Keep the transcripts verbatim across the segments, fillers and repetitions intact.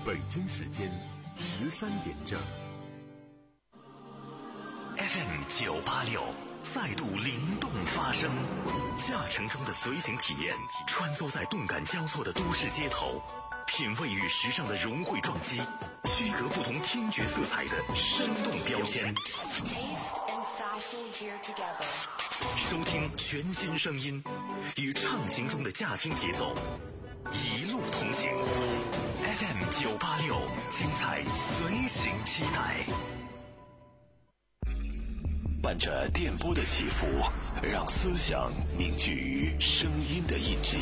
北京时间十三点整。 F M 九八六再度灵动发声，驾乘中的随行体验，穿梭在动感交错的都市街头，品味与时尚的融汇撞击，区隔不同听觉色彩的生动标签。收听全新声音，与畅行中的驾听节奏，一路同行。F M 九八六，精彩随行期待。 伴着电波的起伏，让思想凝聚于声音的印记，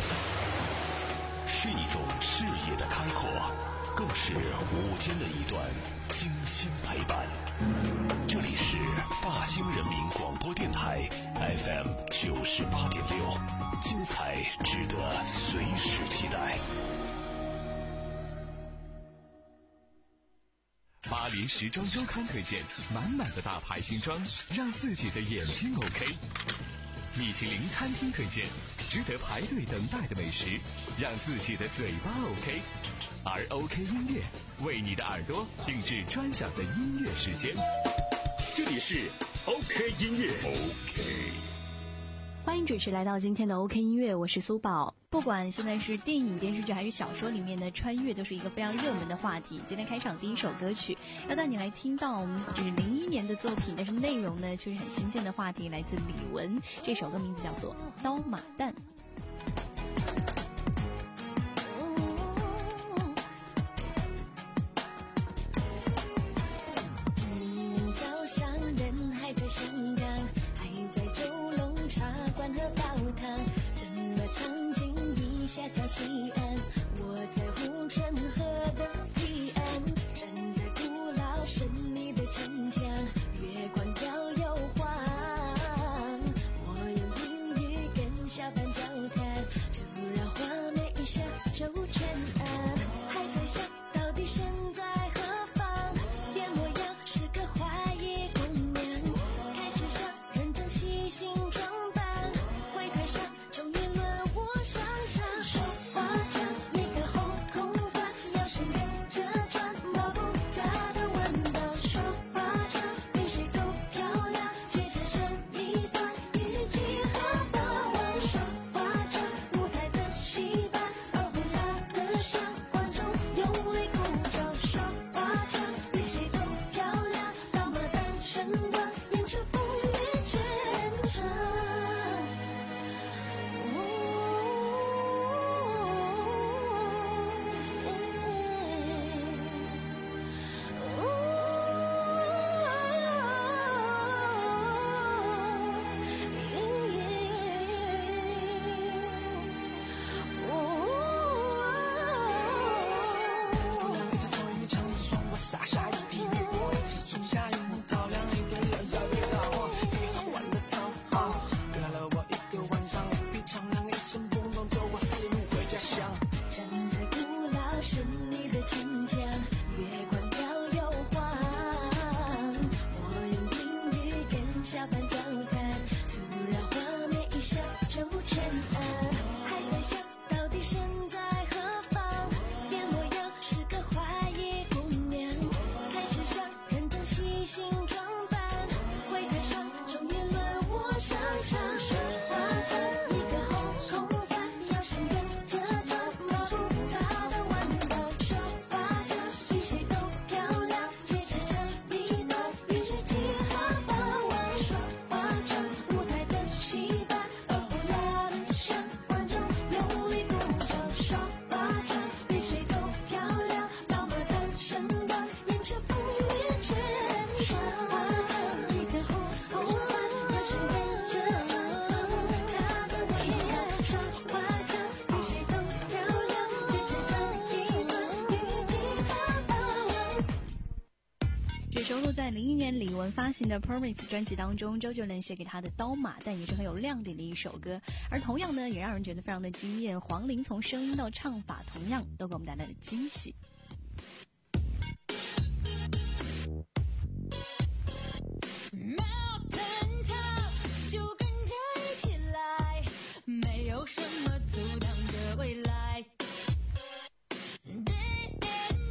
是一种视野的开阔，更是午间的一段精心陪伴。这里是大兴人民广播电台 F M 九十八点六，精彩值得随时期待。 巴黎时装周刊推荐满满的大牌新装，让自己的眼睛 OK。米其林餐厅推荐值得排队等待的美食，让自己的嘴巴 OK。而 OK 音乐为你的耳朵定制专享的音乐时间，这里是 OK 音乐。 OK， 欢迎准时来到今天的 OK 音乐，我是苏宝。不管现在是电影、电视剧还是小说里面的穿越，都是一个非常热门的话题。今天开场第一首歌曲要带你来听到就是零一年的作品，但是内容呢却是很新鲜的话题，来自李玟。这首歌名字叫做《刀马旦》。 早上人还在香港，还在九龙茶馆和煲汤，整个场景一下跳西岸，我在护城河的堤岸，站在古老神秘的城墙，月光飘又晃，我用英语跟小班交谈，突然画面一下周全案，还在想到底身在何方，变模样是个怀疑姑娘，开始想认真细心装扮，会台上终于轮我上场，说话讲一个后空翻，要是跟着转毛不杂的弯道，说话讲比谁都漂亮，接着上一段语句和把玩，说话讲舞台的戏班，而不辣的向观众用力鼓掌，说话讲比谁都漂亮，刀马旦身段演出风雨全场。 洒下一匹烈火，一次种下一亩高粱，一个人在被大火，给好玩的汤好，陪了我一个晚上，比苍凉一声不能走我四路回家乡。 站在古老神秘的城墙，月光飘又晃，我用英语跟小班交谈，突然画面一下周全案，还在想到底身在何方，变模样是个怀疑姑娘，开始想认真细心装扮，会台上终于轮我上场，说话讲一个后空翻，要是跟着转毛不杂的弯道，说话讲比谁都漂亮，接着唱一段语句和把玩，说话讲舞台的戏班，而不辣的向观众用力鼓掌，说话讲比谁都漂亮，刀马旦身段演出风雨全场，说话讲一个后空翻，要是跟着转毛不杂的弯道，说话讲比谁都漂亮，接着唱一段语句和把玩。 这收录在零一年李玟发行的 Promise 专辑当中，周杰伦写给他的刀马旦也是很有亮点的一首歌，而同样呢也让人觉得非常的惊艳，黄龄从声音到唱法同样都给我们带来了惊喜。 Mountain top， 就跟着一起来，没有什么阻挡着未来。Day and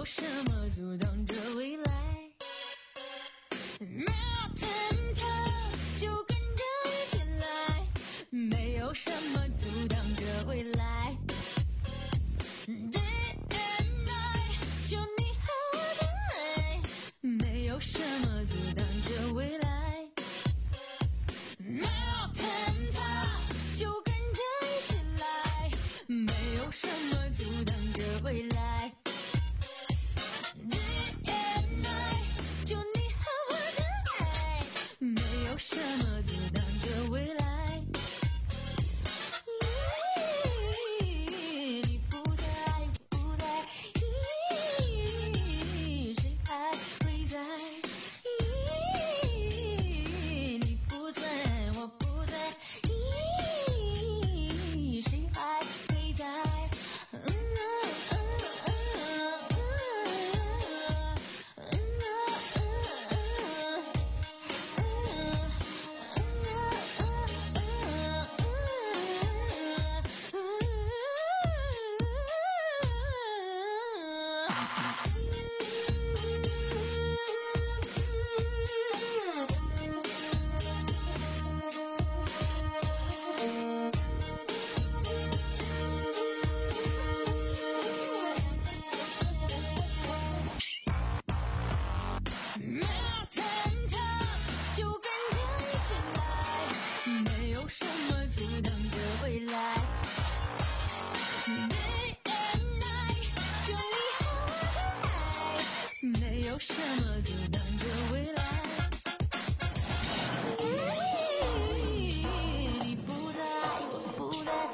什么阻挡着未来。没有天堂，就跟着一起来，没有什么阻挡着未来。Day and night， 就你和我的爱，没有什么阻挡着未来。没有天堂，就跟着一起来，没有什么阻挡着未来。Day and night， 就你和我的爱，没有什么阻挡着未来。你不在，不在，谁还会在？你不在，我不在，谁还会在？嗯啊嗯啊嗯啊没有天堂，就跟着一起来，没有什么阻挡着未来。Day and night， 就你和我的爱，没有什么阻挡着未来。你不在，我不在，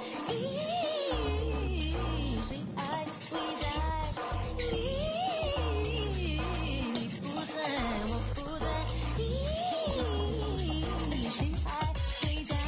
谁还会在？你不在，我不在，谁还会在？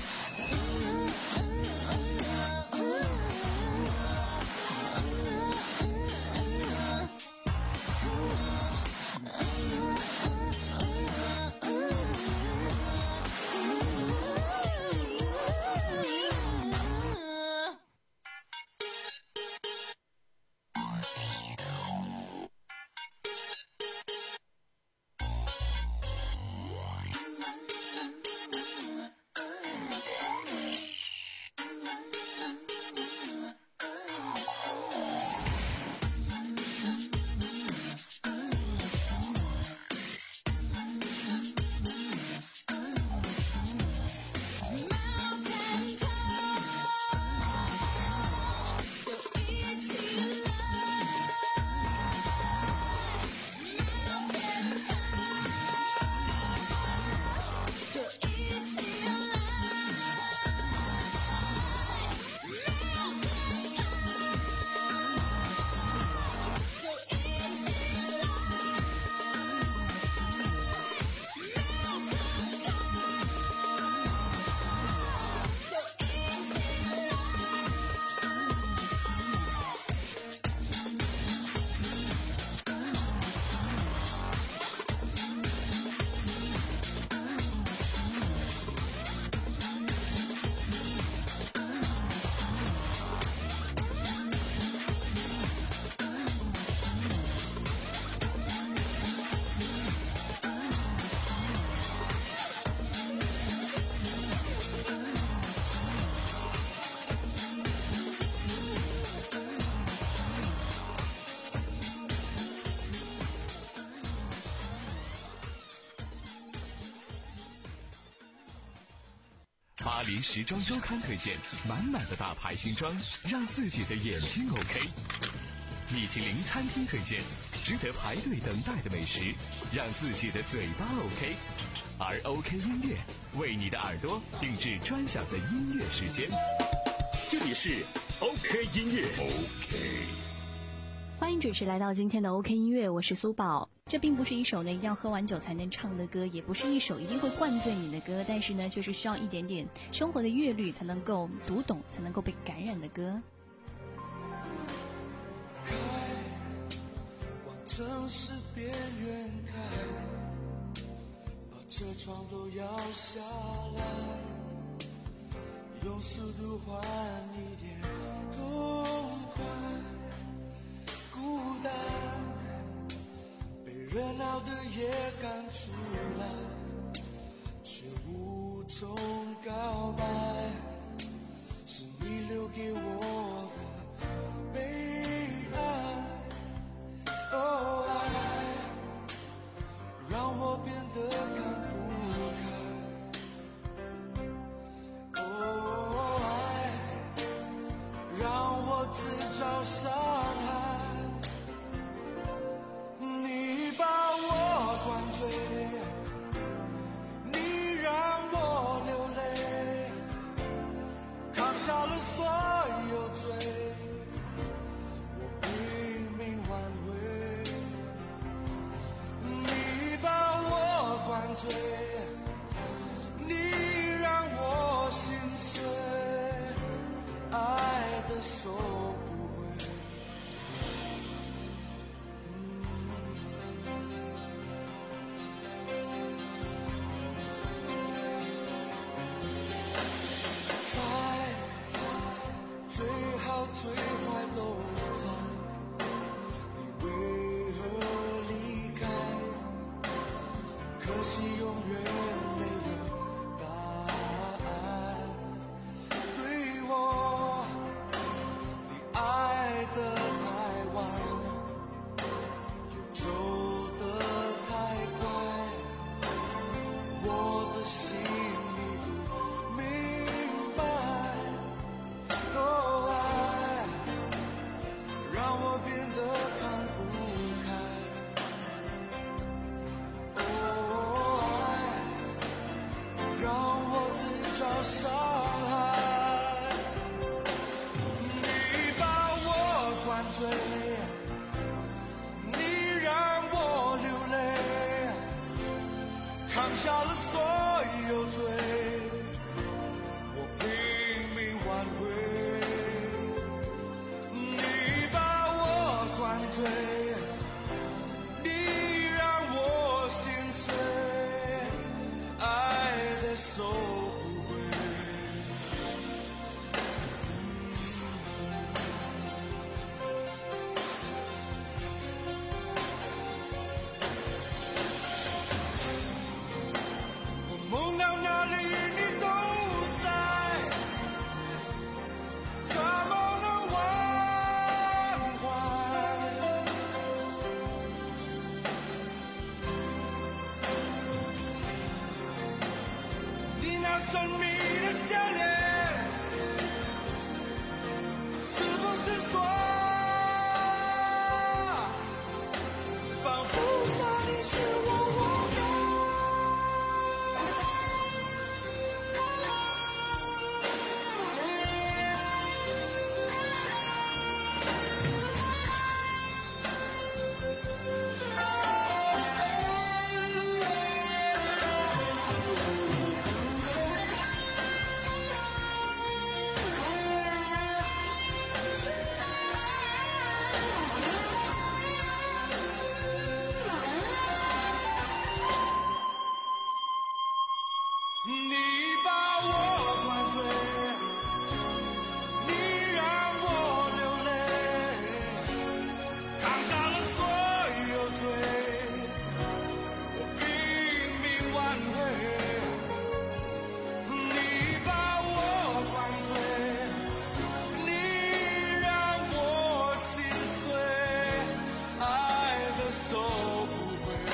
巴黎时装周刊推荐满满的大牌新装，让自己的眼睛 OK。米其林餐厅推荐值得排队等待的美食，让自己的嘴巴 OK。而 OK 音乐为你的耳朵定制专享的音乐时间。 这里是 OK 音乐 OK。 欢迎准时来到今天的 OK 音乐，我是苏宝。这并不是一首呢一定要喝完酒才能唱的歌，也不是一首一定会灌醉你的歌，但是呢就是需要一点点生活的阅历才能够读懂，才能够被感染的歌。 开，往城市边缘开，把车窗都摇下来，用速度换一点痛快。孤单热闹的夜赶出来，却无从告白，是你留给我的悲哀。哦，爱让我变得看不开，哦，爱让我自找伤害。你把我灌醉，你让我流泪，扛下了所有罪，我拼命挽回。你把我灌醉，你让我心碎，爱的收不回。最好最坏都猜，你为何离开？可惜永远没有答案。对我，你爱得太晚，又走得太快，我的心里不明白。哦，爱让我变得看不开，哦，爱让我自找伤害。你把我灌醉，你让我流泪，扛下了所有罪，我拼命挽回。灌醉，你让我心碎，爱的收不回。我梦到哪里你都在，怎么能忘怀？你那神秘的笑脸，是不是说放不下你是我活该？你把我灌醉，你让我流泪，扛下了所有罪，我拼命挽回。你把我灌醉，你让我心碎，爱的收不回。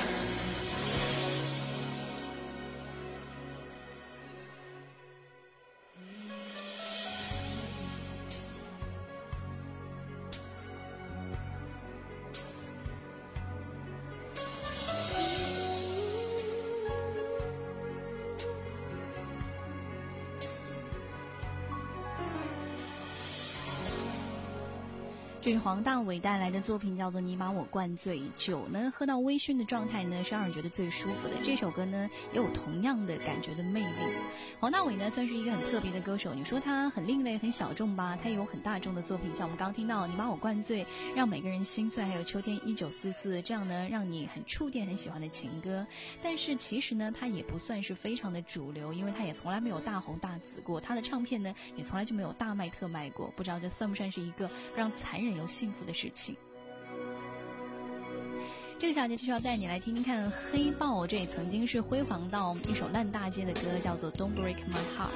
这是黄大炜带来的作品，叫做《你把我灌醉》。酒呢，喝到微醺的状态呢，是让人觉得最舒服的。这首歌呢，也有同样的感觉的魅力。黄大炜呢，算是一个很特别的歌手。你说他很另类、很小众吧，他也有很大众的作品，像我们刚听到《你把我灌醉》，让每个人心碎，还有《秋天一九四四》这样呢，让你很触电、很喜欢的情歌。但是其实呢，他也不算是非常的主流，因为他也从来没有大红大紫过，他的唱片呢，也从来就没有大卖特卖过。不知道这算不算是一个非常残忍又幸福的事情。 这个小节就要带你来听听看黑豹，这也曾经是辉煌到一首烂大街的歌，叫做 Don't Break My Heart。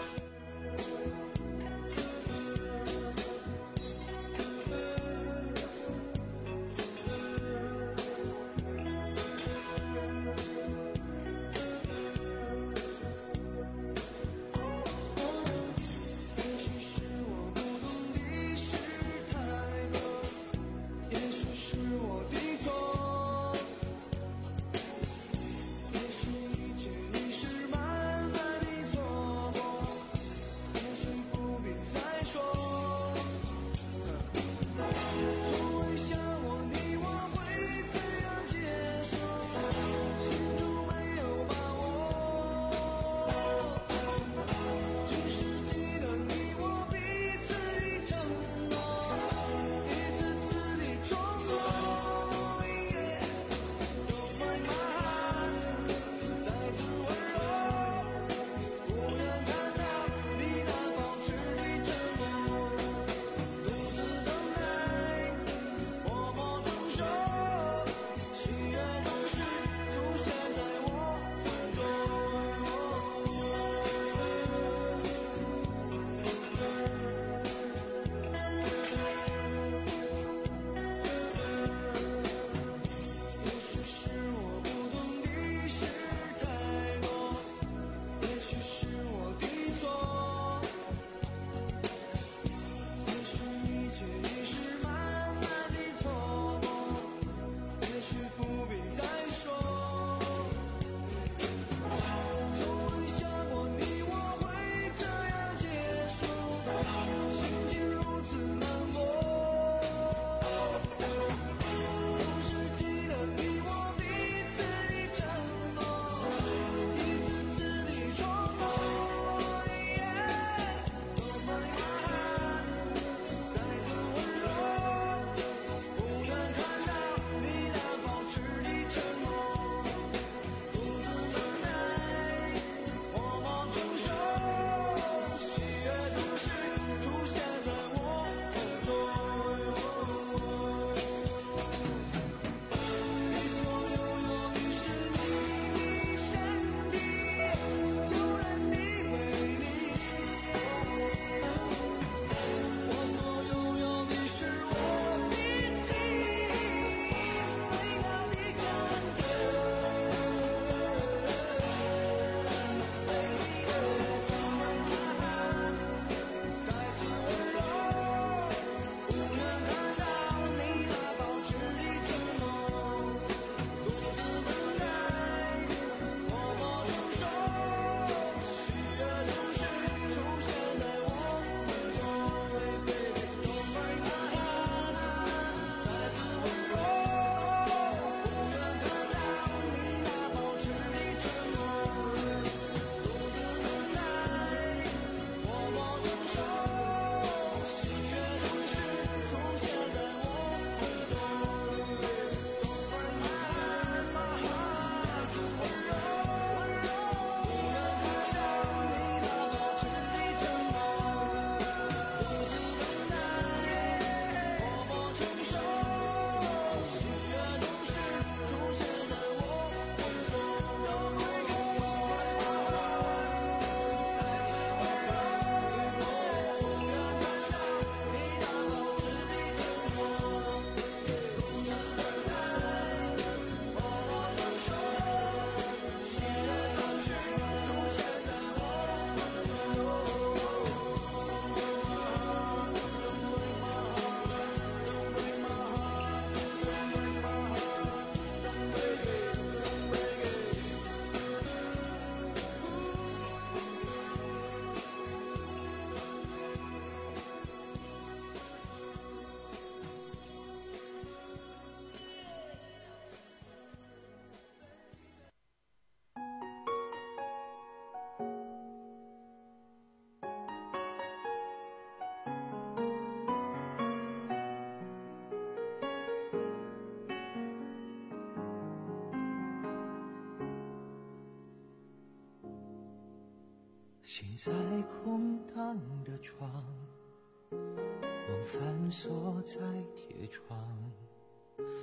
写在空荡的窗，梦反锁在铁窗，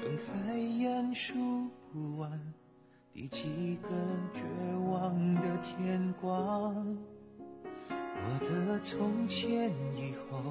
睁开眼数不完第几个绝望的天光，我的从前以后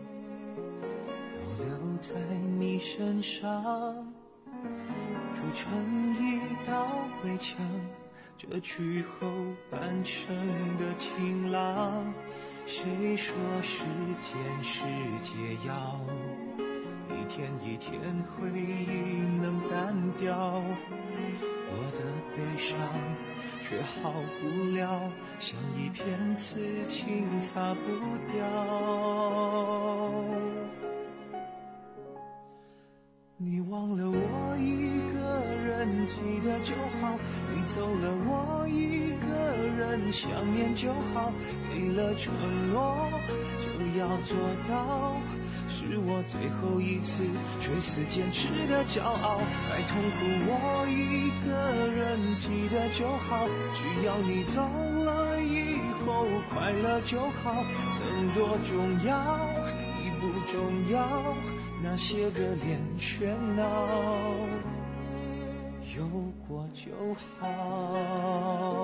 都留在你身上，筑成一道围墙，遮去后半生的晴朗。谁说时间是解药，一天一天回忆能淡掉，我的悲伤却好不了，像一片刺青擦不掉。你忘了我一个人记得就好，你走了我一个人想念就好，给了承诺就要做到，是我最后一次垂死坚持的骄傲。再痛苦我一个人记得就好，只要你走了以后快乐就好，曾多重要已不重要，那些热恋喧闹有过就好。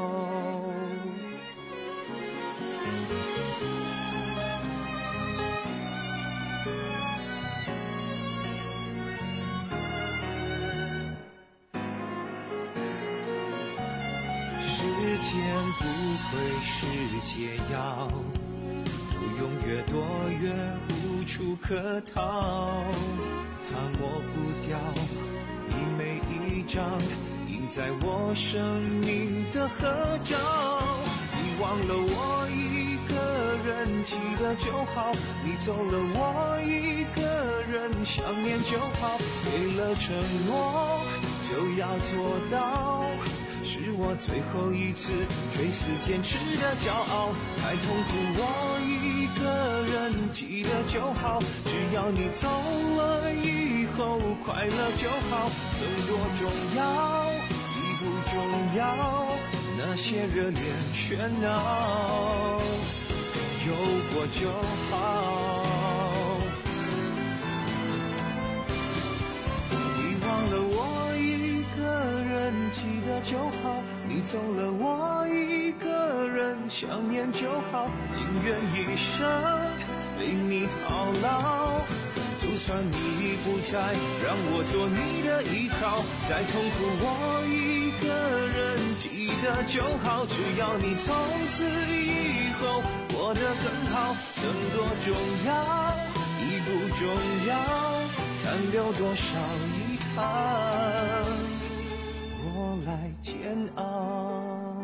时间不会是解药，不用越躲越无处可逃，它抹不掉你每一张印在我生命的合照。你忘了我一个人记得就好，你走了我一个人想念就好，给了承诺就要做到，是我最后一次垂死坚持的骄傲。太痛苦我一个人记得就好，只要你走了以后快乐就好，曾多重要已不重要，那些热恋喧闹有过就好。你忘了我一个人记得就好，你走了我一个人想念就好，情愿一生为你套牢，就算你已不在，让我做你的依靠。再痛苦我一个人记得就好，只要你从此以后过得更好，曾多重要已不重要，残留多少遗憾我来煎熬，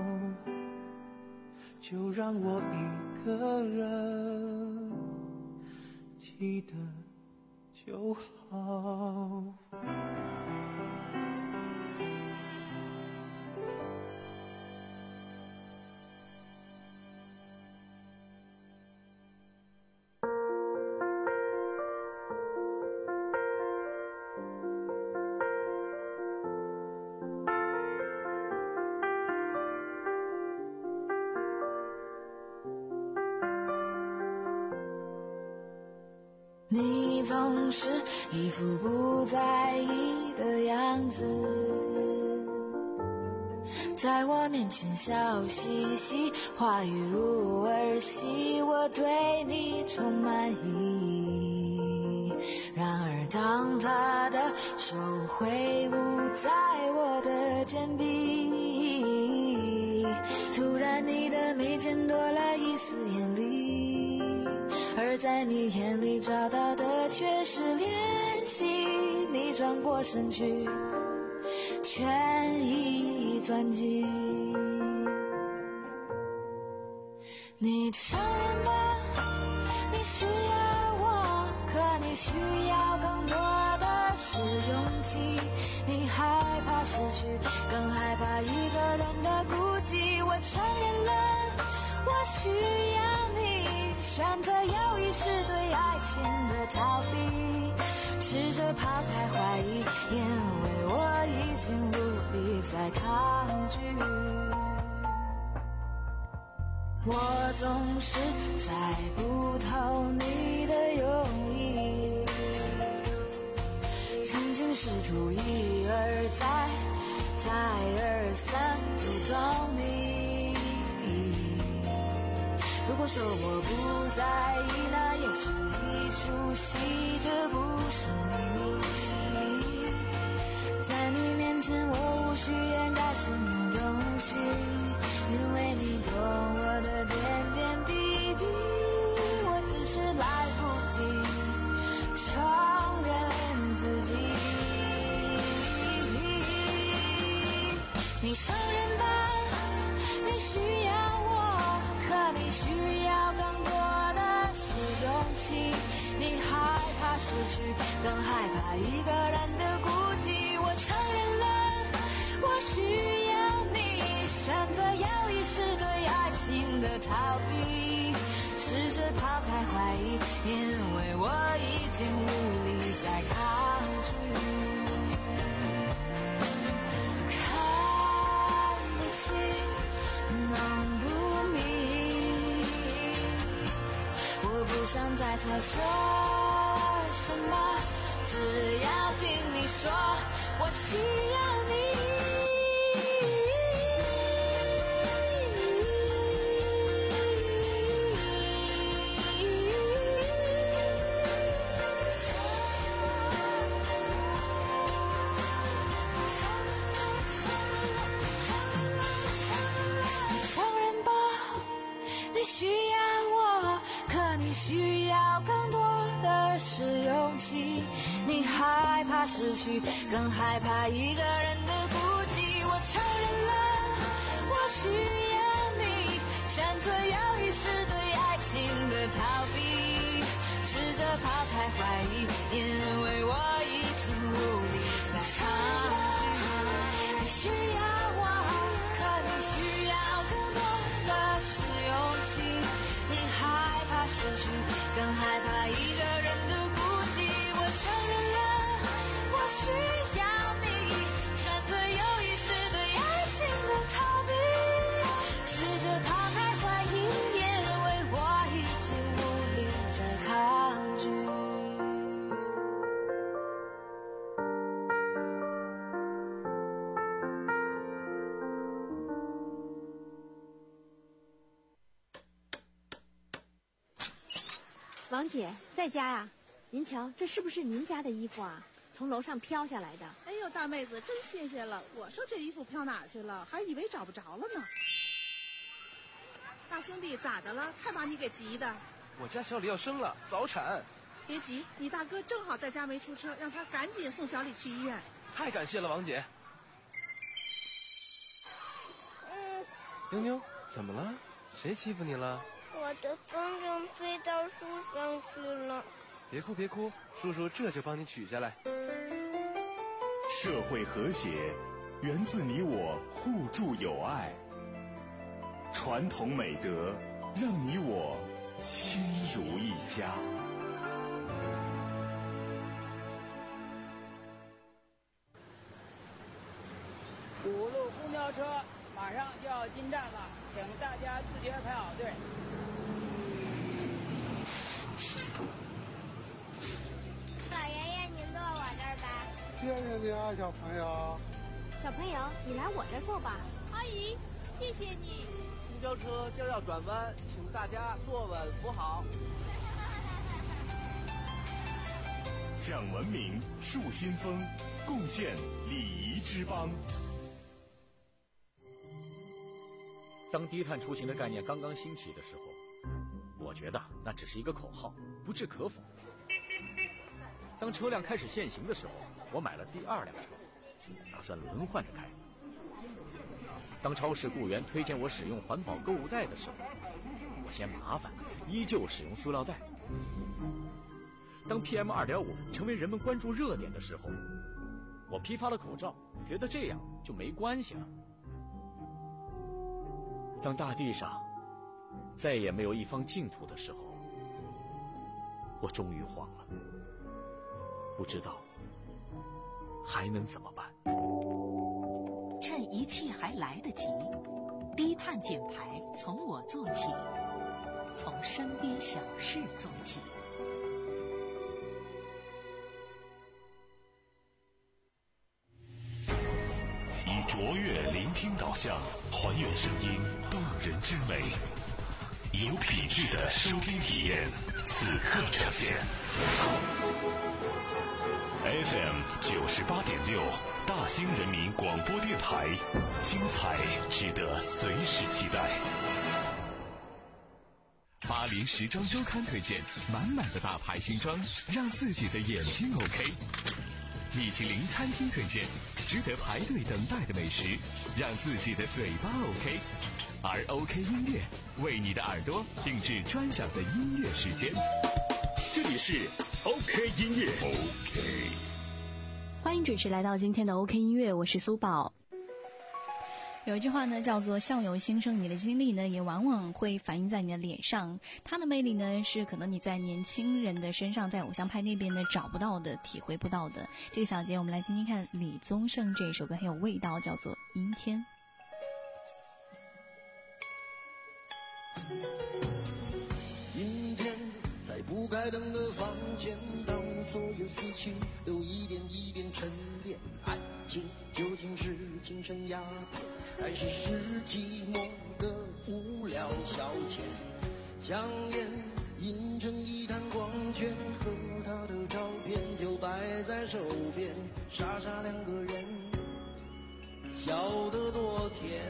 就让我一个人记得就好。 你总是一副不在意的样子，在我面前笑嘻嘻，话语如儿戏，我对你充满意。然而当他的手挥舞在我的肩臂，突然你的眉间多了一丝眼力，而在你眼里找到的却是怜惜。你转过身去，权宜钻进。你承认吧，你需要我，可你需要更多的是勇气。你害怕失去，更害怕一个人的孤寂。我承认了，我需要你，选择犹豫是对爱情的逃避，试着抛开怀疑，因为我已经无力再抗拒。我总是猜不透你的用意，曾经试再而三不懂你。如果说我不在意，那也是一出戏，这不是秘密。在你面前我无需掩盖什么东西，因为你懂我的点点滴滴，我只是来不及承认自己。你承认吧，你需要我，可你需要更多的是勇气。你害怕失去，更害怕一个人的孤寂。我承认了，我需要你，选择有意识对爱情的逃避，试着抛开怀疑，因为我已经无力再抗拒。看不清，弄不明，我不想再猜测什么，只要听你说，我需要你。你需要我，可你需要更多的是勇气。你害怕失去，更害怕一个人的孤寂。我承认了，我需要你，选择有意识对爱情的逃避，试着抛开怀疑，因为我已经无力再抗拒。你需要我，可你需要更多的是勇气。你害怕失去，更害怕一个人的孤寂。我承认了，我需要你，选择有意识对爱情的逃避，试着抛开怀疑，因为我已经无力再抗拒。 王姐在家呀？您瞧，这是不是您家的衣服啊？从楼上飘下来的。 哎呦，大妹子，真谢谢了！我说这衣服飘哪儿去了，还以为找不着了呢。大兄弟，咋的了？看把你给急的。 我家小李要生了，早产。 别急，你大哥正好在家没出车，让他赶紧送小李去医院。 太感谢了，王姐。 嗯。 妞妞，怎么了？谁欺负你了？ 我的风筝飞到树上去了。 别哭别哭，叔叔这就帮你取下来。 社会和谐源自你我互助友爱，传统美德让你我亲如一家。 五路公交车马上就要进站了，请大家自觉排好队。 老爷爷，您坐我这儿吧。 谢谢你啊，小朋友。 小朋友，你来我这儿坐吧。 阿姨，谢谢你。 公交车将要转弯，请大家坐稳扶好。 讲文明，树新风，共建礼仪之邦。 当低碳出行的概念刚刚兴起的时候，我觉得那只是一个口号，不置可否。当车辆开始限行的时候，我买了第二辆车，打算轮换着开。当超市雇员推荐我使用环保购物袋的时候，我嫌麻烦，依旧使用塑料袋。当 P M 二点五 成为人们关注热点的时候，我批发了口罩，觉得这样就没关系了。当大地上再也没有一方净土的时候，我终于慌了，不知道还能怎么办。 趁一切还来得及，低碳减排从我做起，从身边小事做起。 以卓越聆听导向，还原声音动人之美，有品质的收听体验，此刻呈现。F M 九十八点六，大兴人民广播电台，精彩值得随时期待。 巴黎时装周刊推荐，满满的大牌新装，让自己的眼睛 OK。米其林餐厅推荐，值得排队等待的美食，让自己的嘴巴 OK。而 OK 音乐为你的耳朵定制专享的音乐时间。这里是 OK 音乐 OK。 欢迎准时来到今天的 OK 音乐，我是苏宝。有一句话呢叫做相由心生，你的经历呢也往往会反映在你的脸上，它的魅力呢是可能你在年轻人的身上，在偶像派那边呢找不到的，体会不到的。这个小节我们来听听看李宗盛这一首歌很有味道，叫做阴天。 阴天，在不开灯的房间，当所有思绪都一点一点沉淀，爱情究竟是精神鸦片，还是是寂寞的无聊消遣？香烟印成一滩光圈，和他的照片就摆在手边，傻傻两个人，笑得多甜。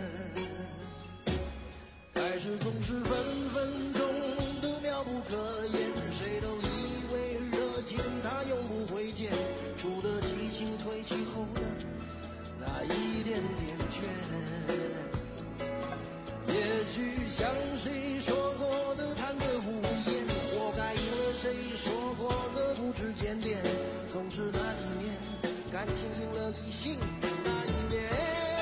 开始总是分分钟都妙不可言，谁都以为热情它永不会减，除了激情褪去后的那一点点倦。也许像谁说过的贪得无厌，活该应了谁说过的不知检点。总之那几年，感情赢了理性那一面。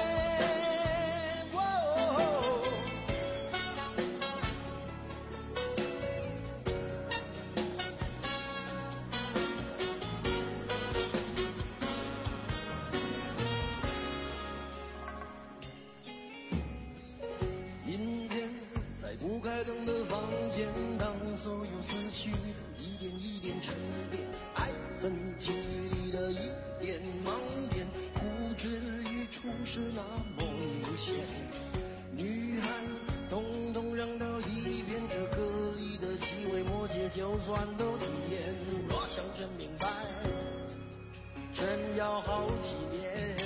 不开灯的房间，当所有思绪都一点一点沉淀，爱恨情里的一点盲点，呼之欲出是那么明显。女孩统统让到一边，这歌里的细微末节就算都体验，若想真明白，真要好几年。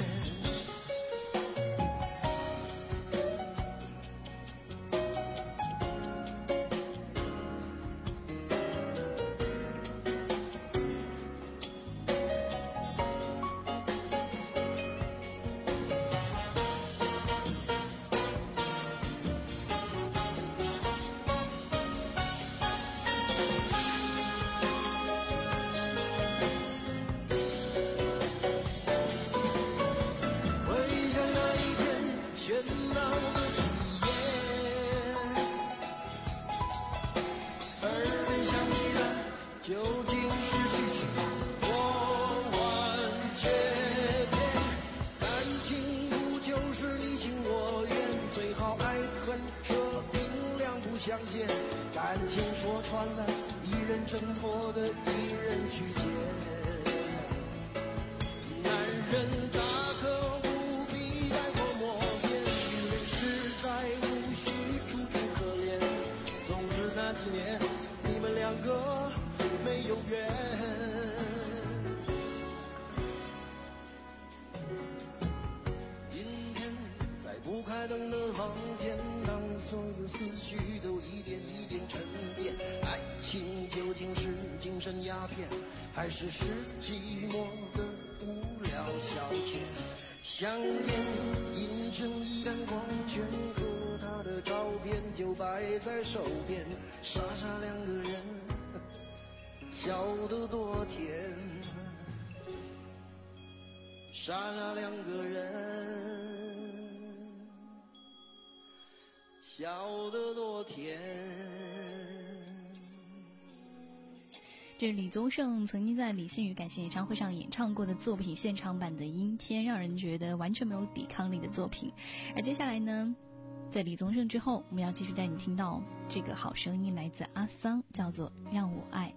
感情说穿了，一人挣脱的一人去捡。男人大可不必带过抹面，女人实在无需楚楚可怜。总之那几年，你们两个没有缘。阴天，在不开灯的房间，当所有思绪都一点一点沉淀，爱情究竟是精神鸦片，还是是寂寞的无聊消遣？香烟印成一滩光圈，和他的照片就摆在手边，傻傻两个人，笑得多甜，傻傻两个人，笑得多甜。 这是李宗盛曾经在李信宇感谢演唱会上演唱过的作品现场版的《阴天》，让人觉得完全没有抵抗力的作品。而接下来呢，在李宗盛之后，我们要继续带你听到这个好声音，来自阿桑，叫做《让我爱》。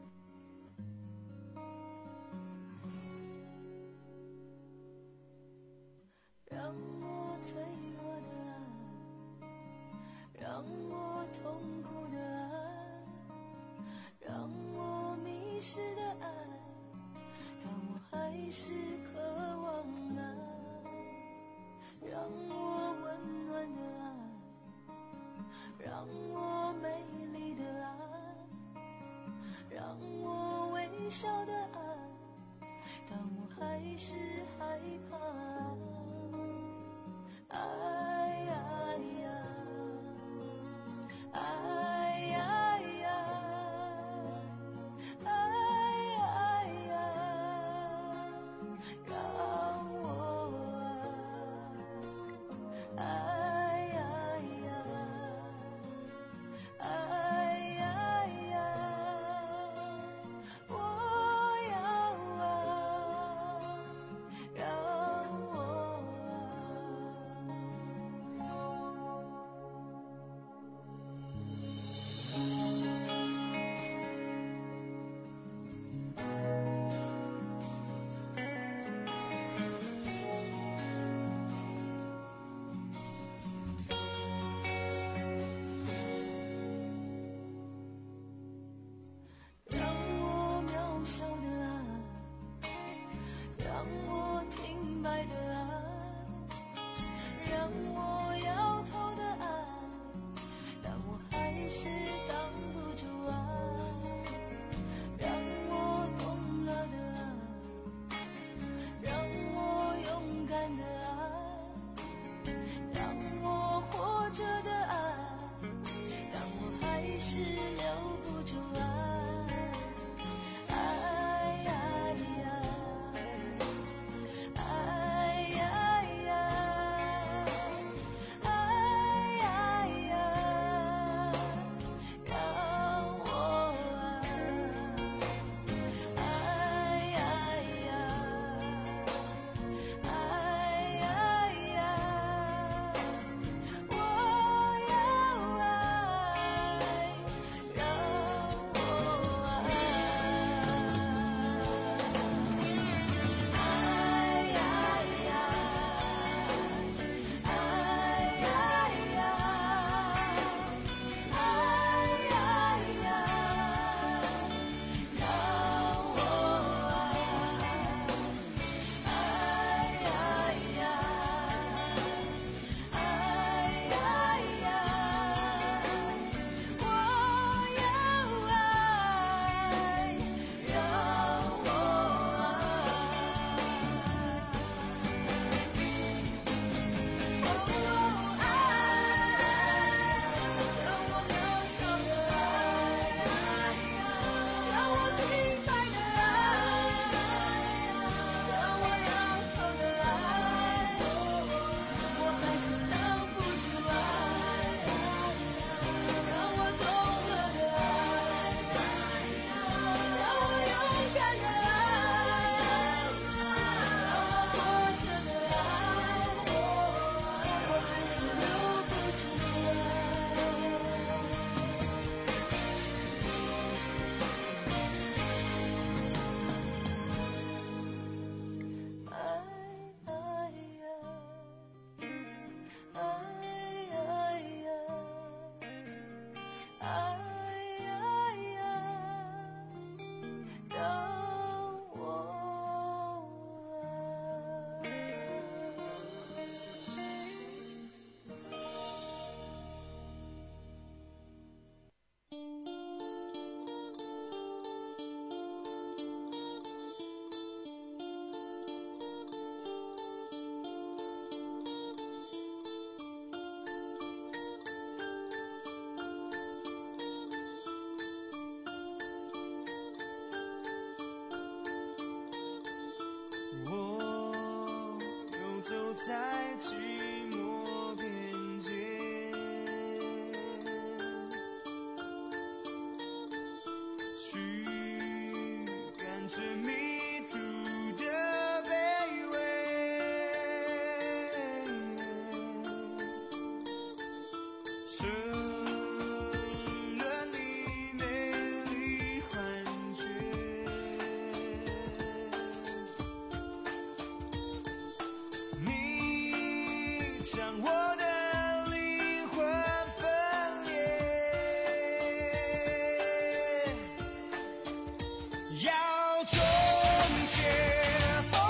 让还是渴望爱，让我温暖的爱，让我美丽的爱，让我微笑的爱，但我还是害怕爱，爱呀，爱呀呀，爱呀呀，让我爱，爱呀呀，爱呀呀，我要爱，让我让我渺小的爱，让我停摆的爱，让我摇头的爱，但我还是挡不住爱，让我懂了的爱，让我勇敢的爱，让我活着的爱，但我还是留不住爱。爱呀呀，爱呀呀，爱呀呀，让我爱，爱呀呀，爱呀呀，我要爱，让我爱。爱呀呀，爱呀呀，爱呀呀，让我爱，爱呀呀，爱呀呀，我要爱，让我游走在寂寞边界，去感觉迷途的卑微，成了你美丽幻觉。你将我的灵魂分裂，要终结风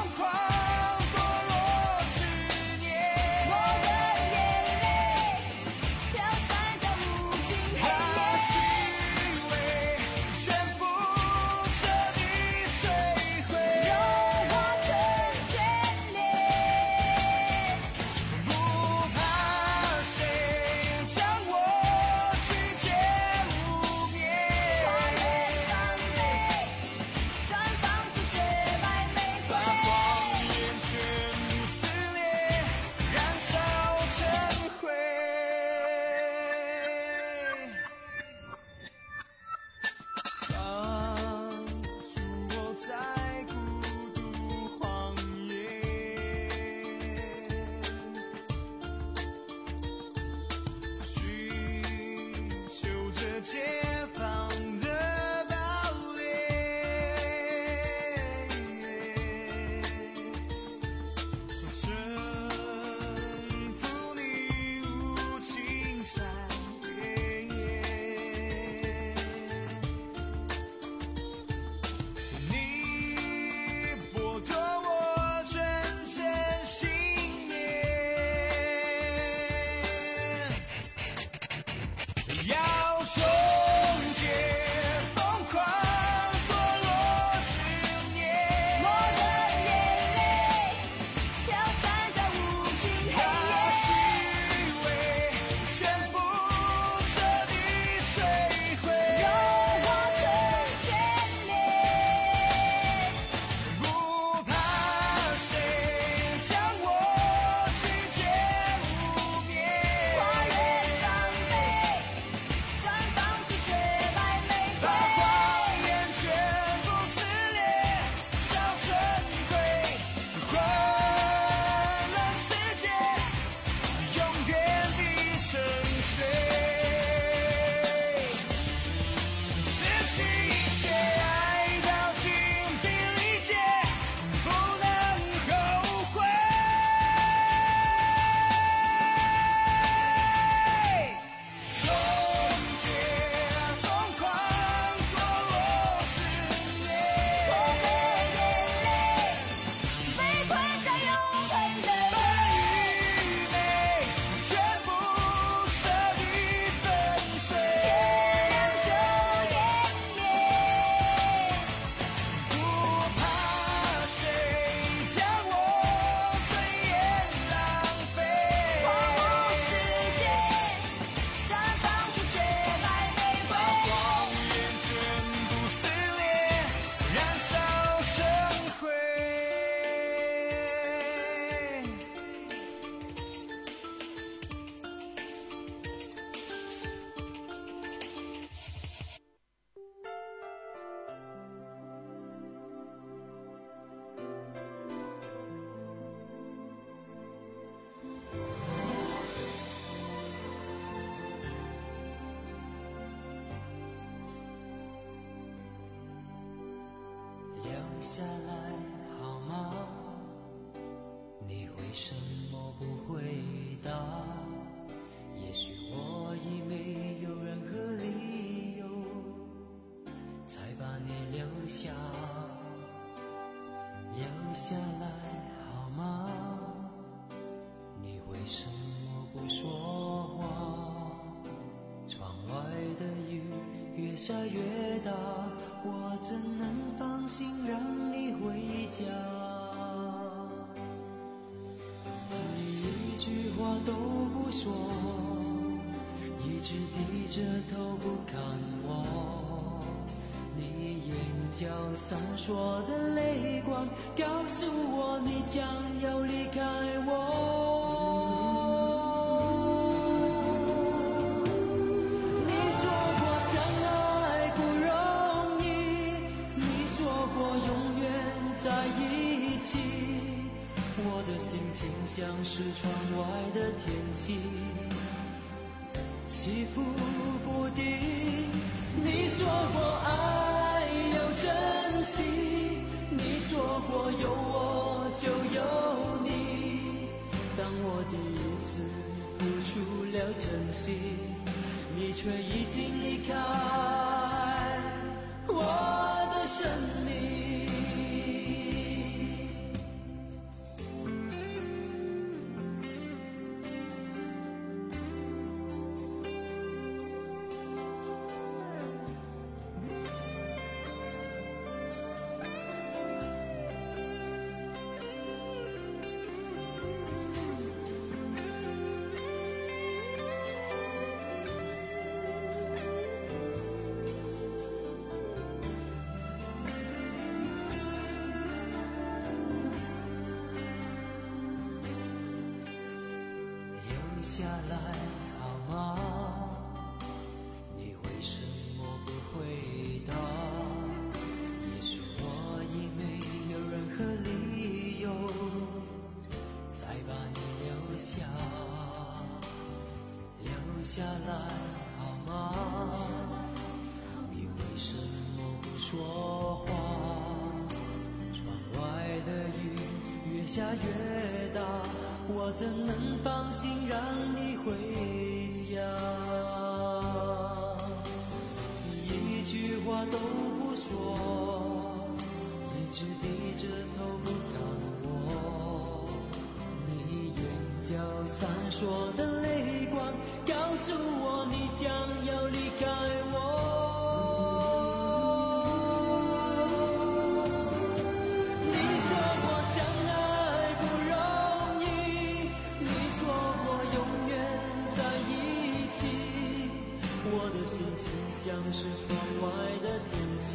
下来好吗？你为什么不回答？也许我已没有任何理由才把你留下。留下来好吗？你为什么不说话？窗外的雨越下越大，我怎能放心让你回家？你一句话都不说，一直低着头不看我，你眼角闪烁的泪光告诉我你将要离开我。你说过相爱不容易，你说过永远在一起，我的心情像是窗外的天气，起伏不定。你说过爱要珍惜，你说过有我就有你，当我第一次付出了真心，你却已经离开我的生命。下来好吗？你为什么不回答？也许我已没有任何理由再把你留下。留下来好吗？你为什么不说话？窗外的雨越下越大，我怎能放心让你回家？一句话都不说，一直低着头不看我，你眼角闪烁的泪光告诉我你将要离开我。像是窗外的天气，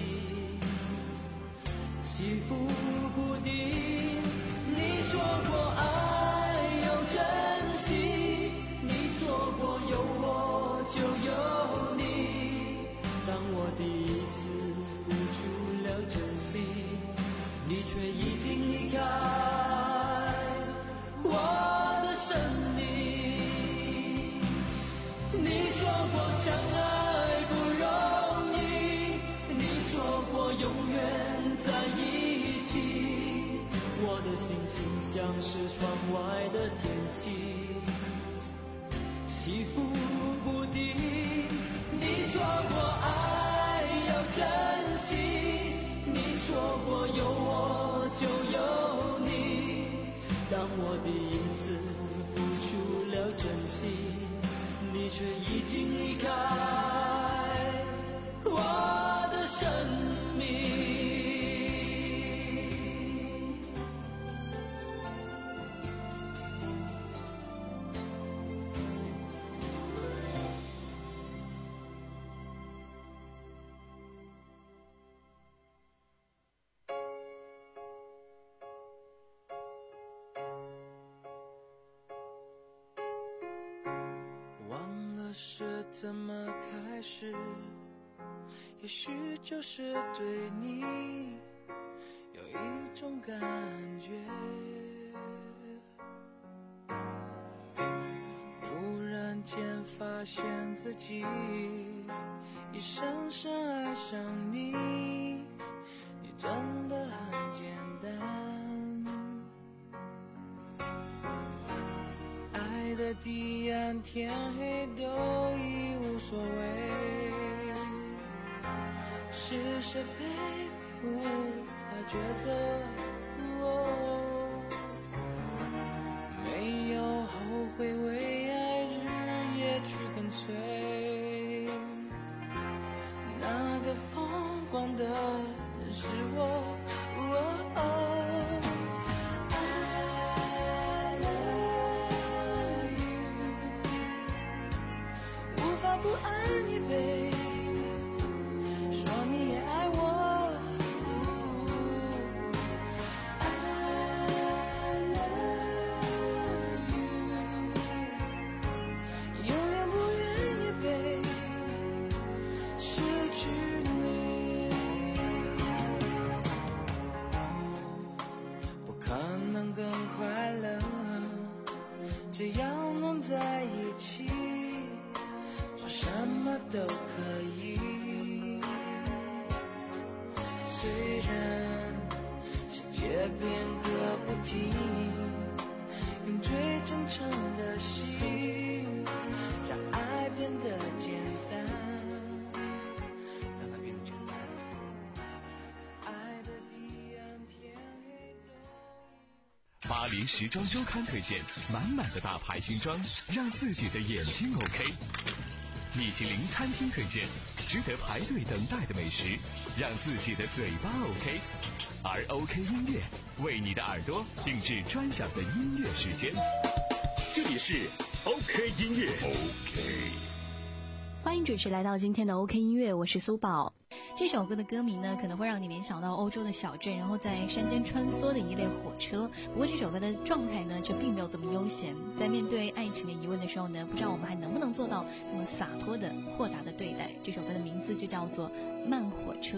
起伏不定。你说过爱要珍惜，你说过有我就有你，当我第一次付出了真心，你却已经离开我的生命。你说过相爱不容易，你说过永远在一起，我的心情像是窗外的天气，起伏不定。你说过爱要珍惜，你说过有我就有你，当我第一次付出了真心，你却已经离开我的生命。忘了是怎么开始，也许就是对你有一种感觉，忽然间发现自己已深深爱上你，你真的很地暗天黑都已无所谓，是是非非无法抉择，哦，没有后悔，为爱日夜去跟随，那个疯狂的是我，哦不爱你 baby， 说你也爱我，哦 I love you， 永远不愿意 baby 失去你，不可能更快乐，只要能在一起什么都可以，虽然世界变个不停，用最真诚的心让爱变得简单，让它变得简单，爱的地暗天黑都。 巴黎时装周刊推荐满满的大牌新装，让自己的眼睛 OK。米其林餐厅推荐值得排队等待的美食，让自己的嘴巴 OK。而 OK 音乐为你的耳朵定制专享的音乐时间，这里是 OK 音乐。 OK， 欢迎准时来到今天的 OK 音乐，我是苏宝。这首歌的歌名呢，可能会让你联想到欧洲的小镇，然后在山间穿梭的一列火车。不过这首歌的状态呢，却并没有这么悠闲。在面对爱情的疑问的时候呢，不知道我们还能不能做到这么洒脱的、豁达的对待。这首歌的名字就叫做《慢火车》。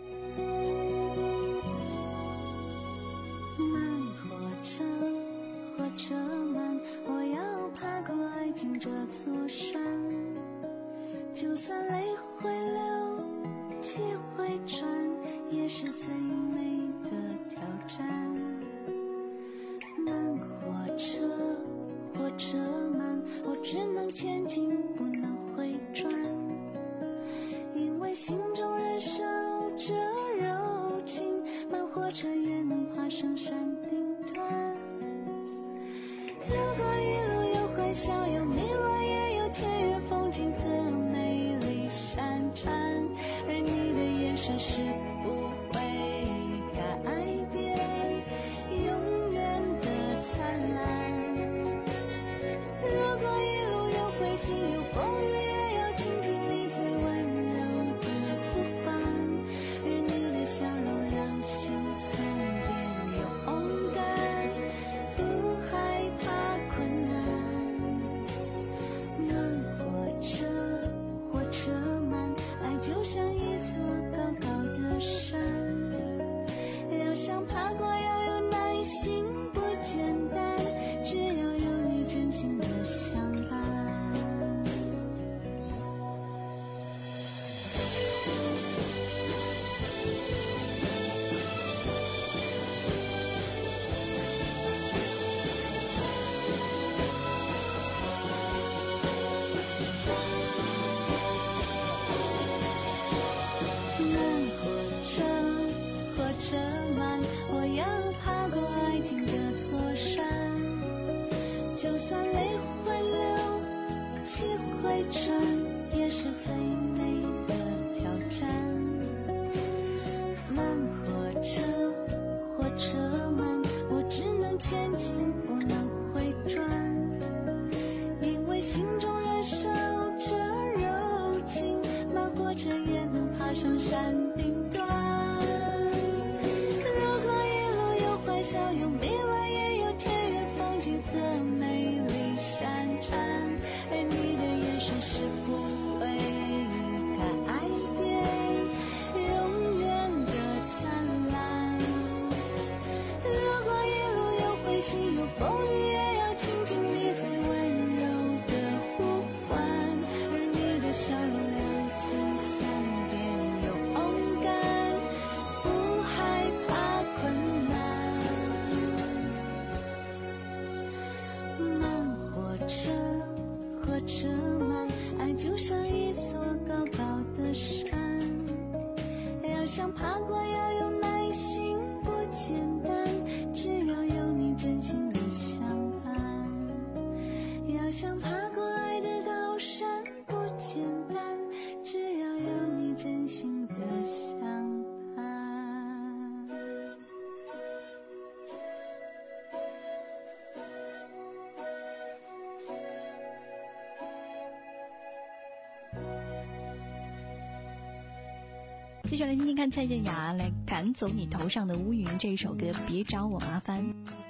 慢火车，火车慢，我要爬过爱情这座山，就算泪会流，气会转，也是最美的挑战。慢火车，火车慢，我只能前进，不能回转，因为心中燃烧着柔情，慢火车也能爬上山顶端。如果一路有欢笑，有迷乱，也有田园风景和美丽山川，而你的眼神是不会改变，永远的灿烂。如果一路有灰心，有风雨，也要倾听你最温柔的呼唤，而你的笑容让心酸变勇敢，不害怕困难。慢火车，火车慢，爱就像一座高高的山，要想爬过要有耐心，不简单，只要有你真心的相伴。慢火车，火车慢，我要爬过爱情这座山，就算泪会流，气会喘，也是最美的挑战。慢火车，火车慢，我只能前进，不能回转，因为心中燃烧着柔情，慢火车也能爬上山顶端。如果一路有欢笑，有迷乱，也有田园风景和美丽山川，而你的眼神是不会改接下来听听看蔡健雅来赶走你头上的乌云这一首歌，别找我麻烦。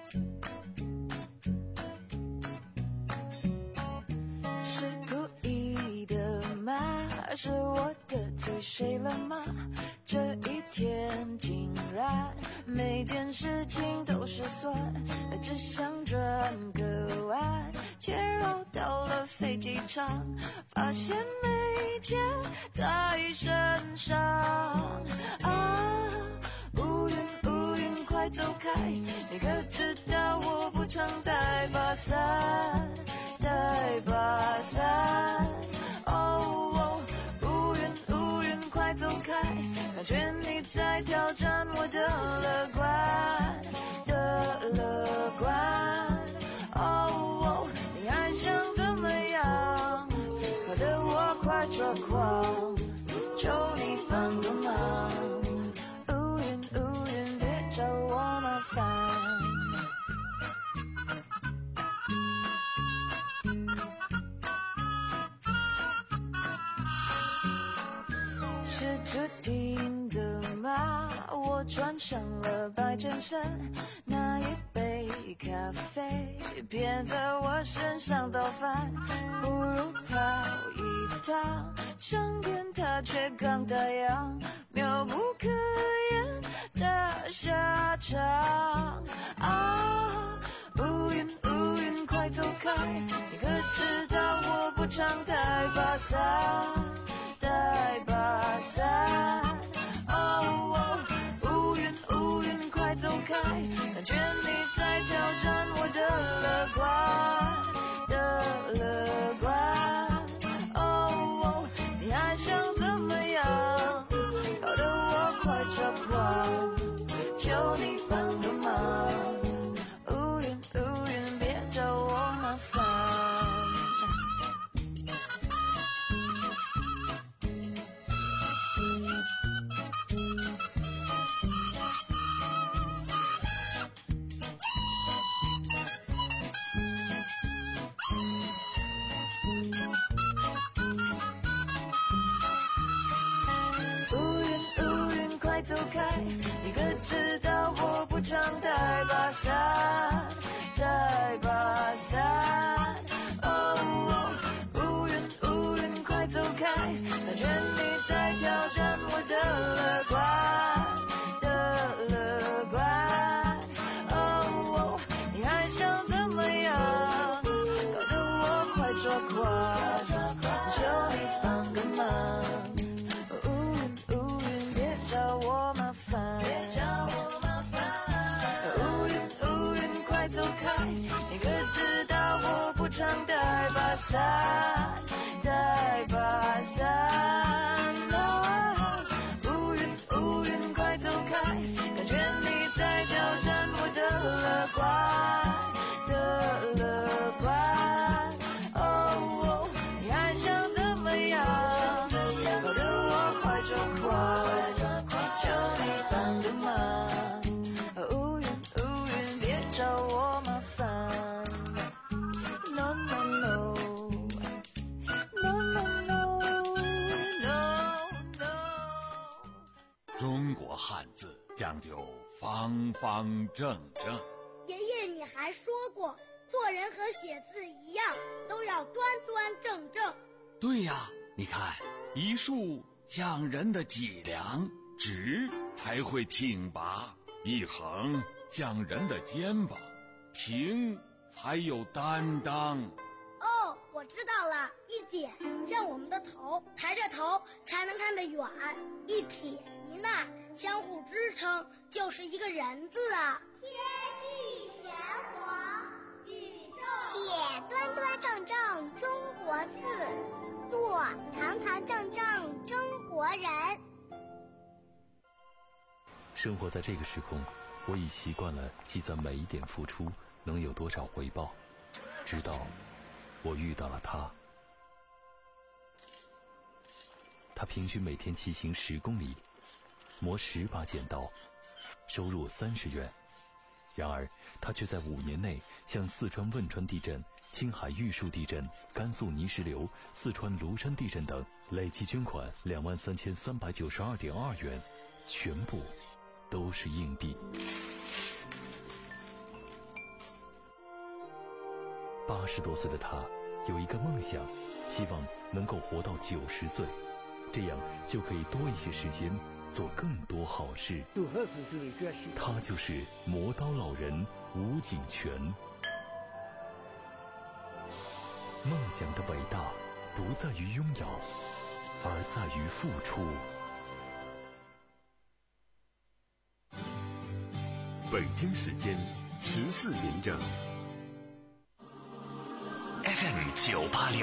是故意的吗？是我得罪谁了吗？这一天竟然每件事情都失算，只想转个弯，却绕到了飞机场，发现没钱在身上。啊，乌云乌云快走开，你可知道我不常带把伞，带把伞。哦，乌云乌云快走开，感觉你在挑战我的乐观的乐观。哦，你还想怎么样？搞得我快抓狂，求你帮个忙。乌云乌云别找我麻烦。是注定的吗？我穿上了白衬衫，那一杯咖啡偏在我身上倒翻，不如跑一趟，上天它却刚打烊，妙不可言的下场。啊，乌云乌云快走开，你可知道我不常带把伞，带把伞。哦，乌云乌云快走开，感觉你在挑战我的乐观的乐观。哦，你还想怎么样？搞得我快抓狂，求你帮个忙。乌云乌云别找我麻烦。走开，你可知道我不常带把伞，带把伞。哦，乌云乌云快走开，感觉你在挑战我的乐观的乐观。哦，你还想怎么样？搞得我快抓狂，求你帮个忙。找我麻烦，别找我麻烦。乌云乌云快走开，你可知道我不常带把伞，带把伞。哦，乌云乌云快走开，感觉你在挑战我的乐观的乐观。哦，你还想怎么样？搞得我快抓狂。求你帮个忙，乌云乌云别找我麻烦。No no no no no no no no。 中国汉字讲究方方正正。 爷爷，你还说过，做人和写字一样，都要端端正正。 对呀，你看，一竖讲人的脊梁，直才会挺拔；一横讲人的肩膀，平才有担当。 哦，我知道了，一点像我们的头，抬着头才能看得远；一撇一捺相互支撑，就是一个人字啊。 天地玄黄，宇宙写端端正正中国字，做堂堂正正中国人。 生活在这个时空，我已习惯了计算每一点付出能有多少回报，直到我遇到了他。他平均每天骑行十公里，磨十把剪刀，收入三十元。然而他却在五年内向四川汶川地震青海玉树地震、甘肃泥石流、四川庐山地震等，累计捐款两万三千三百九十二点二元，全部都是硬币。八十多岁的他有一个梦想，希望能够活到九十岁，这样就可以多一些时间做更多好事。他就是磨刀老人吴景全。梦想的伟大不在于拥有，而在于付出。 北京时间十四点整。F M 九八六